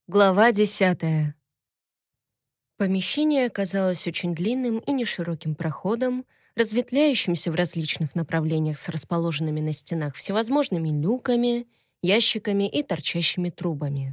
Глава 10. Помещение оказалось очень длинным и нешироким проходом, разветвляющимся в различных направлениях с расположенными на стенах всевозможными люками, ящиками и торчащими трубами.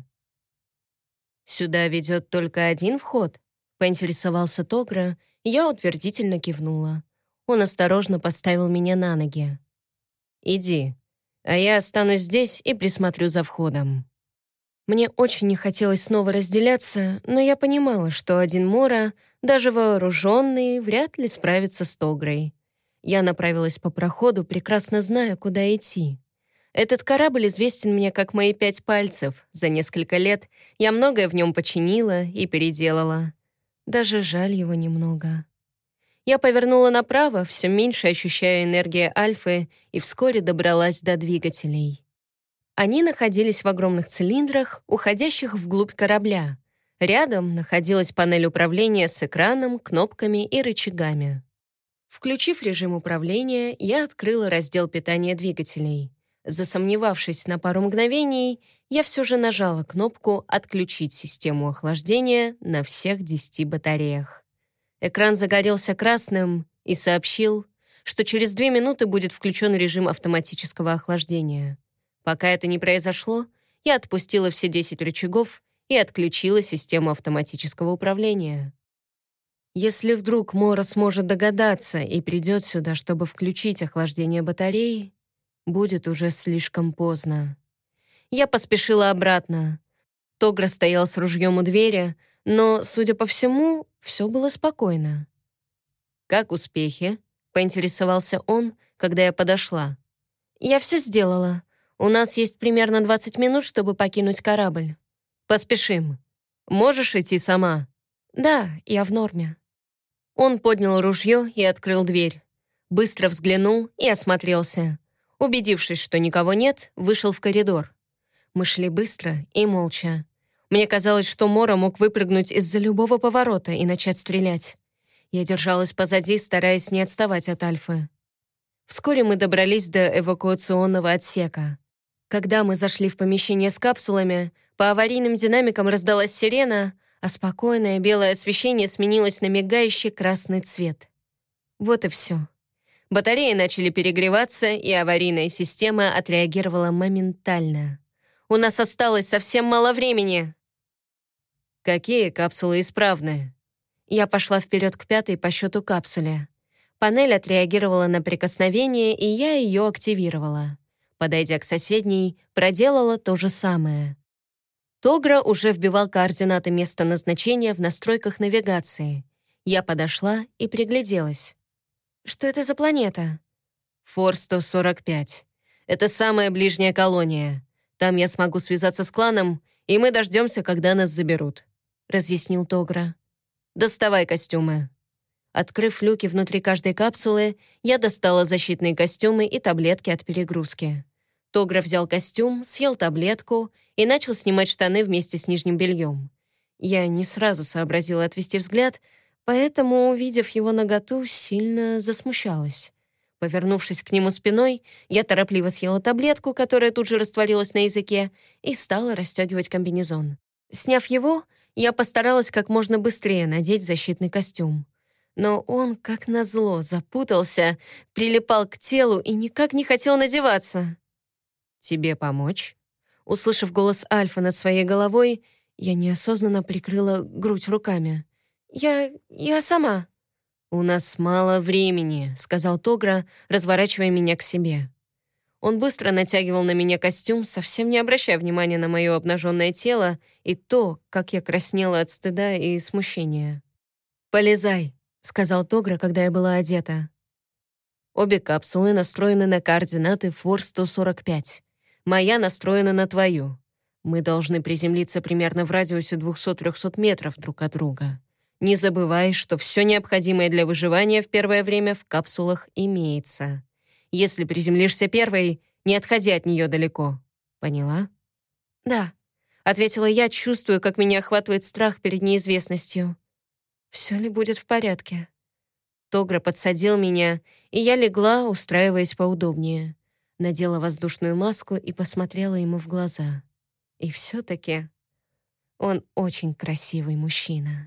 «Сюда ведет только один вход?» — поинтересовался Тогра, и я утвердительно кивнула. Он осторожно поставил меня на ноги. «Иди, а я останусь здесь и присмотрю за входом». Мне очень не хотелось снова разделяться, но я понимала, что один Мора, даже вооруженный, вряд ли справится с Тогрой. Я направилась по проходу, прекрасно зная, куда идти. Этот корабль известен мне как мои 5 пальцев. За несколько лет я многое в нем починила и переделала. Даже жаль его немного. Я повернула направо, все меньше ощущая энергию Альфы, и вскоре добралась до двигателей. Они находились в огромных цилиндрах, уходящих вглубь корабля. Рядом находилась панель управления с экраном, кнопками и рычагами. Включив режим управления, я открыла раздел питания двигателей. Засомневавшись на пару мгновений, я все же нажала кнопку «Отключить систему охлаждения» на всех 10 батареях. Экран загорелся красным и сообщил, что через 2 минуты будет включен режим автоматического охлаждения. Пока это не произошло, я отпустила все 10 рычагов и отключила систему автоматического управления. Если вдруг Мора сможет догадаться и придет сюда, чтобы включить охлаждение батареи, будет уже слишком поздно. Я поспешила обратно. Тогра стоял с ружьем у двери, но, судя по всему, все было спокойно. «Как успехи?» — поинтересовался он, когда я подошла. «Я все сделала. У нас есть примерно 20 минут, чтобы покинуть корабль. Поспешим. Можешь идти сама?» «Да, я в норме». Он поднял ружье и открыл дверь. Быстро взглянул и осмотрелся. Убедившись, что никого нет, вышел в коридор. Мы шли быстро и молча. Мне казалось, что Мора мог выпрыгнуть из-за любого поворота и начать стрелять. Я держалась позади, стараясь не отставать от Альфы. Вскоре мы добрались до эвакуационного отсека. Когда мы зашли в помещение с капсулами, по аварийным динамикам раздалась сирена, а спокойное белое освещение сменилось на мигающий красный цвет. Вот и все. Батареи начали перегреваться, и аварийная система отреагировала моментально. У нас осталось совсем мало времени. «Какие капсулы исправны?» Я пошла вперед к 5-й по счету капсуле. Панель отреагировала на прикосновение, и я ее активировала. Подойдя к соседней, проделала то же самое. Тогра уже вбивал координаты места назначения в настройках навигации. Я подошла и пригляделась. «Что это за планета?» «Фор-145. Это самая ближняя колония. Там я смогу связаться с кланом, и мы дождемся, когда нас заберут», — разъяснил Тогра. «Доставай костюмы». Открыв люки внутри каждой капсулы, я достала защитные костюмы и таблетки от перегрузки. Тогра взял костюм, съел таблетку и начал снимать штаны вместе с нижним бельем. Я не сразу сообразила отвести взгляд, поэтому, увидев его наготу, сильно засмущалась. Повернувшись к нему спиной, я торопливо съела таблетку, которая тут же растворилась на языке, и стала расстегивать комбинезон. Сняв его, я постаралась как можно быстрее надеть защитный костюм. Но он, как назло, запутался, прилипал к телу и никак не хотел надеваться. «Тебе помочь?» Услышав голос Альфа над своей головой, я неосознанно прикрыла грудь руками. «Я сама». «У нас мало времени», — сказал Тогра, разворачивая меня к себе. Он быстро натягивал на меня костюм, совсем не обращая внимания на мое обнаженное тело и то, как я краснела от стыда и смущения. «Полезай», — сказал Тогра, когда я была одета. Обе капсулы настроены на координаты Фор-145. Моя настроена на твою. Мы должны приземлиться примерно в радиусе 200-300 метров друг от друга. Не забывай, что все необходимое для выживания в первое время в капсулах имеется. Если приземлишься первой, не отходи от нее далеко. Поняла? «Да», — ответила я, чувствуя, как меня охватывает страх перед неизвестностью. «Все ли будет в порядке?» Тогра подсадил меня, и я легла, устраиваясь поудобнее. Надела воздушную маску и посмотрела ему в глаза. И все-таки Он очень красивый мужчина.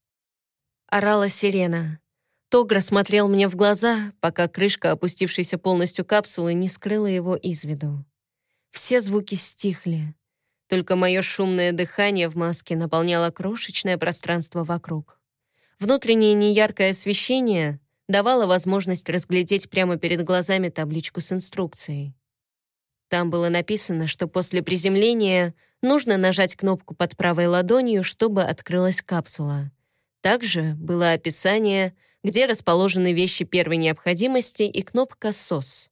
Орала сирена. Тогра смотрел мне в глаза, пока крышка, опустившейся полностью капсулы, не скрыла его из виду. Все звуки стихли. Только мое шумное дыхание в маске наполняло крошечное пространство вокруг. Внутреннее неяркое освещение давало возможность разглядеть прямо перед глазами табличку с инструкцией. Там было написано, что после приземления нужно нажать кнопку под правой ладонью, чтобы открылась капсула. Также было описание, где расположены вещи первой необходимости и кнопка «СОС».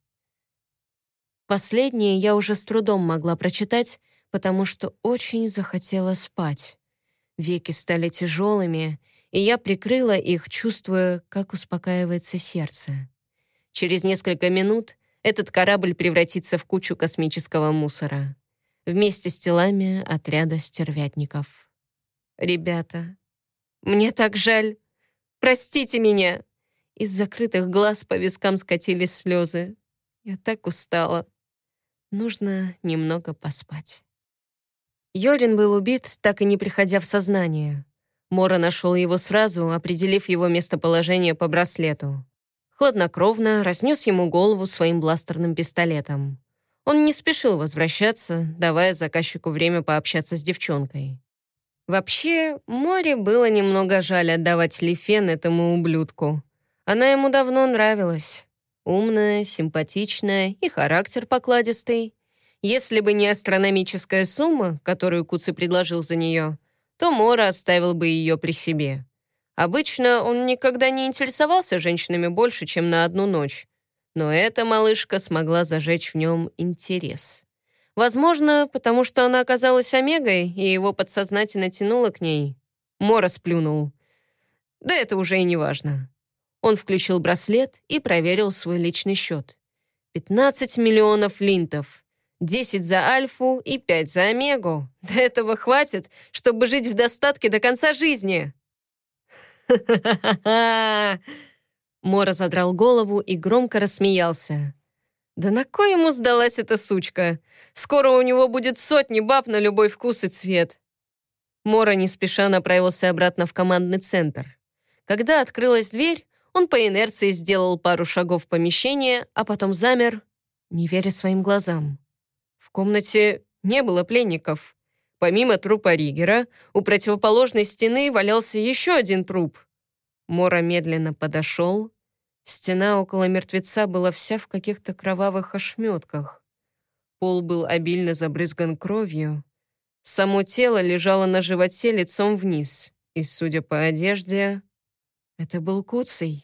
Последнее я уже с трудом могла прочитать, потому что очень захотела спать. Веки стали тяжелыми, и я прикрыла их, чувствуя, как успокаивается сердце. Через несколько минут этот корабль превратится в кучу космического мусора. Вместе с телами отряда стервятников. «Ребята, мне так жаль. Простите меня!» Из закрытых глаз по вискам скатились слезы. Я так устала. Нужно немного поспать. Йорин был убит, так и не приходя в сознание. Мора нашел его сразу, определив его местоположение по браслету. Хладнокровно разнес ему голову своим бластерным пистолетом. Он не спешил возвращаться, давая заказчику время пообщаться с девчонкой. Вообще, Море было немного жаль отдавать Лифен этому ублюдку. Она ему давно нравилась. Умная, симпатичная и характер покладистый. Если бы не астрономическая сумма, которую Куци предложил за нее, то Мора оставил бы ее при себе. Обычно он никогда не интересовался женщинами больше, чем на одну ночь. Но эта малышка смогла зажечь в нем интерес. Возможно, потому что она оказалась омегой, и его подсознательно тянуло к ней. Мора сплюнул. Да это уже и не важно. Он включил браслет и проверил свой личный счет. 15 миллионов линтов. 10 за Альфу и 5 за Омегу. До этого хватит, чтобы жить в достатке до конца жизни. «Ха-ха-ха-ха!» Мора задрал голову и громко рассмеялся. «Да на кой ему сдалась эта сучка? Скоро у него будет сотни баб на любой вкус и цвет». Мора не спеша направился обратно в командный центр. Когда открылась дверь, он по инерции сделал пару шагов в помещение, а потом замер, не веря своим глазам. В комнате не было пленников. Помимо трупа Ригера, у противоположной стены валялся еще один труп. Мора медленно подошел. Стена около мертвеца была вся в каких-то кровавых ошметках. Пол был обильно забрызган кровью. Само тело лежало на животе лицом вниз, и, судя по одежде, это был Куций.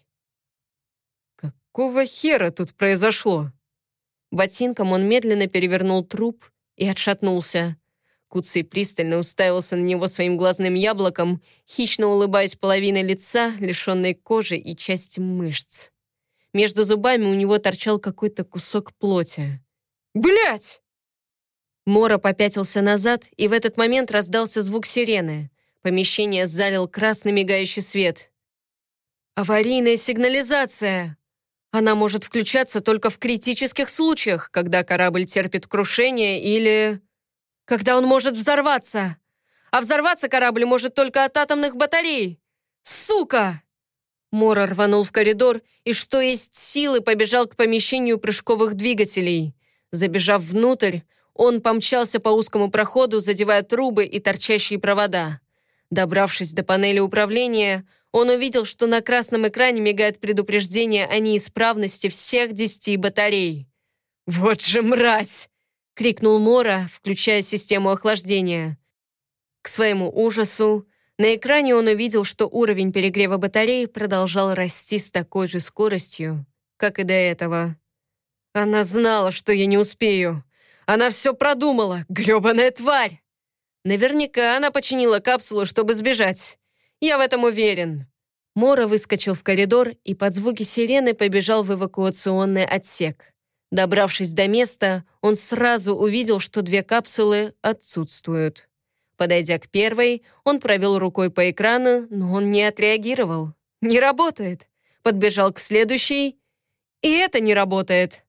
Какого хера тут произошло? Ботинком он медленно перевернул труп и отшатнулся. Куций пристально уставился на него своим глазным яблоком, хищно улыбаясь половиной лица, лишенной кожи и части мышц. Между зубами у него торчал какой-то кусок плоти. «Блядь!» Мора попятился назад, и в этот момент раздался звук сирены. Помещение залил красный мигающий свет. «Аварийная сигнализация!» Она может включаться только в критических случаях, когда корабль терпит крушение или... когда он может взорваться. А взорваться корабль может только от атомных батарей. Сука! Мора рванул в коридор и, что есть силы, побежал к помещению прыжковых двигателей. Забежав внутрь, он помчался по узкому проходу, задевая трубы и торчащие провода. Добравшись до панели управления, он увидел, что на красном экране мигает предупреждение о неисправности всех 10 батарей. «Вот же мразь!» — крикнул Мора, включая систему охлаждения. К своему ужасу, на экране он увидел, что уровень перегрева батарей продолжал расти с такой же скоростью, как и до этого. «Она знала, что я не успею. Она все продумала, грёбаная тварь! Наверняка она починила капсулу, чтобы сбежать. Я в этом уверен». Мора выскочил в коридор и под звуки сирены побежал в эвакуационный отсек. Добравшись до места, он сразу увидел, что 2 капсулы отсутствуют. Подойдя к первой, он провел рукой по экрану, но он не отреагировал. «Не работает!» Подбежал к следующей, и это не работает.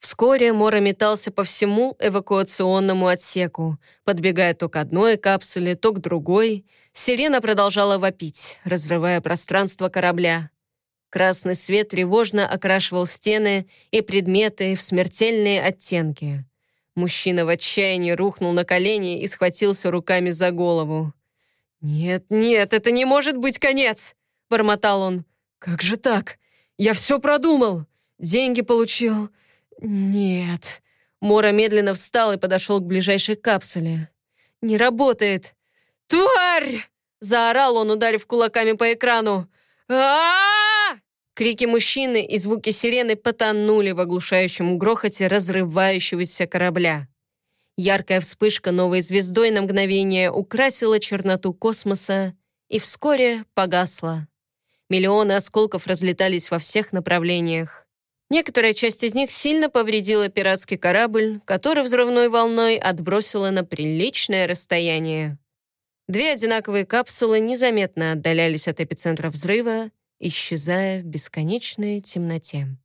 Вскоре Мора метался по всему эвакуационному отсеку, подбегая то к одной капсуле, то к другой. Сирена продолжала вопить, разрывая пространство корабля. Красный свет тревожно окрашивал стены и предметы в смертельные оттенки. Мужчина в отчаянии рухнул на колени и схватился руками за голову. «Нет, нет, это не может быть конец!» — бормотал он. «Как же так? Я все продумал! Деньги получил! Нет!» Мора медленно встал и подошел к ближайшей капсуле. «Не работает!» «Тварь!» — заорал он, ударив кулаками по экрану. а Крики мужчины и звуки сирены потонули в оглушающем грохоте разрывающегося корабля. Яркая вспышка новой звездой на мгновение украсила черноту космоса и вскоре погасла. Миллионы осколков разлетались во всех направлениях. Некоторая часть из них сильно повредила пиратский корабль, который взрывной волной отбросило на приличное расстояние. Две одинаковые капсулы незаметно отдалялись от эпицентра взрыва, исчезая в бесконечной темноте.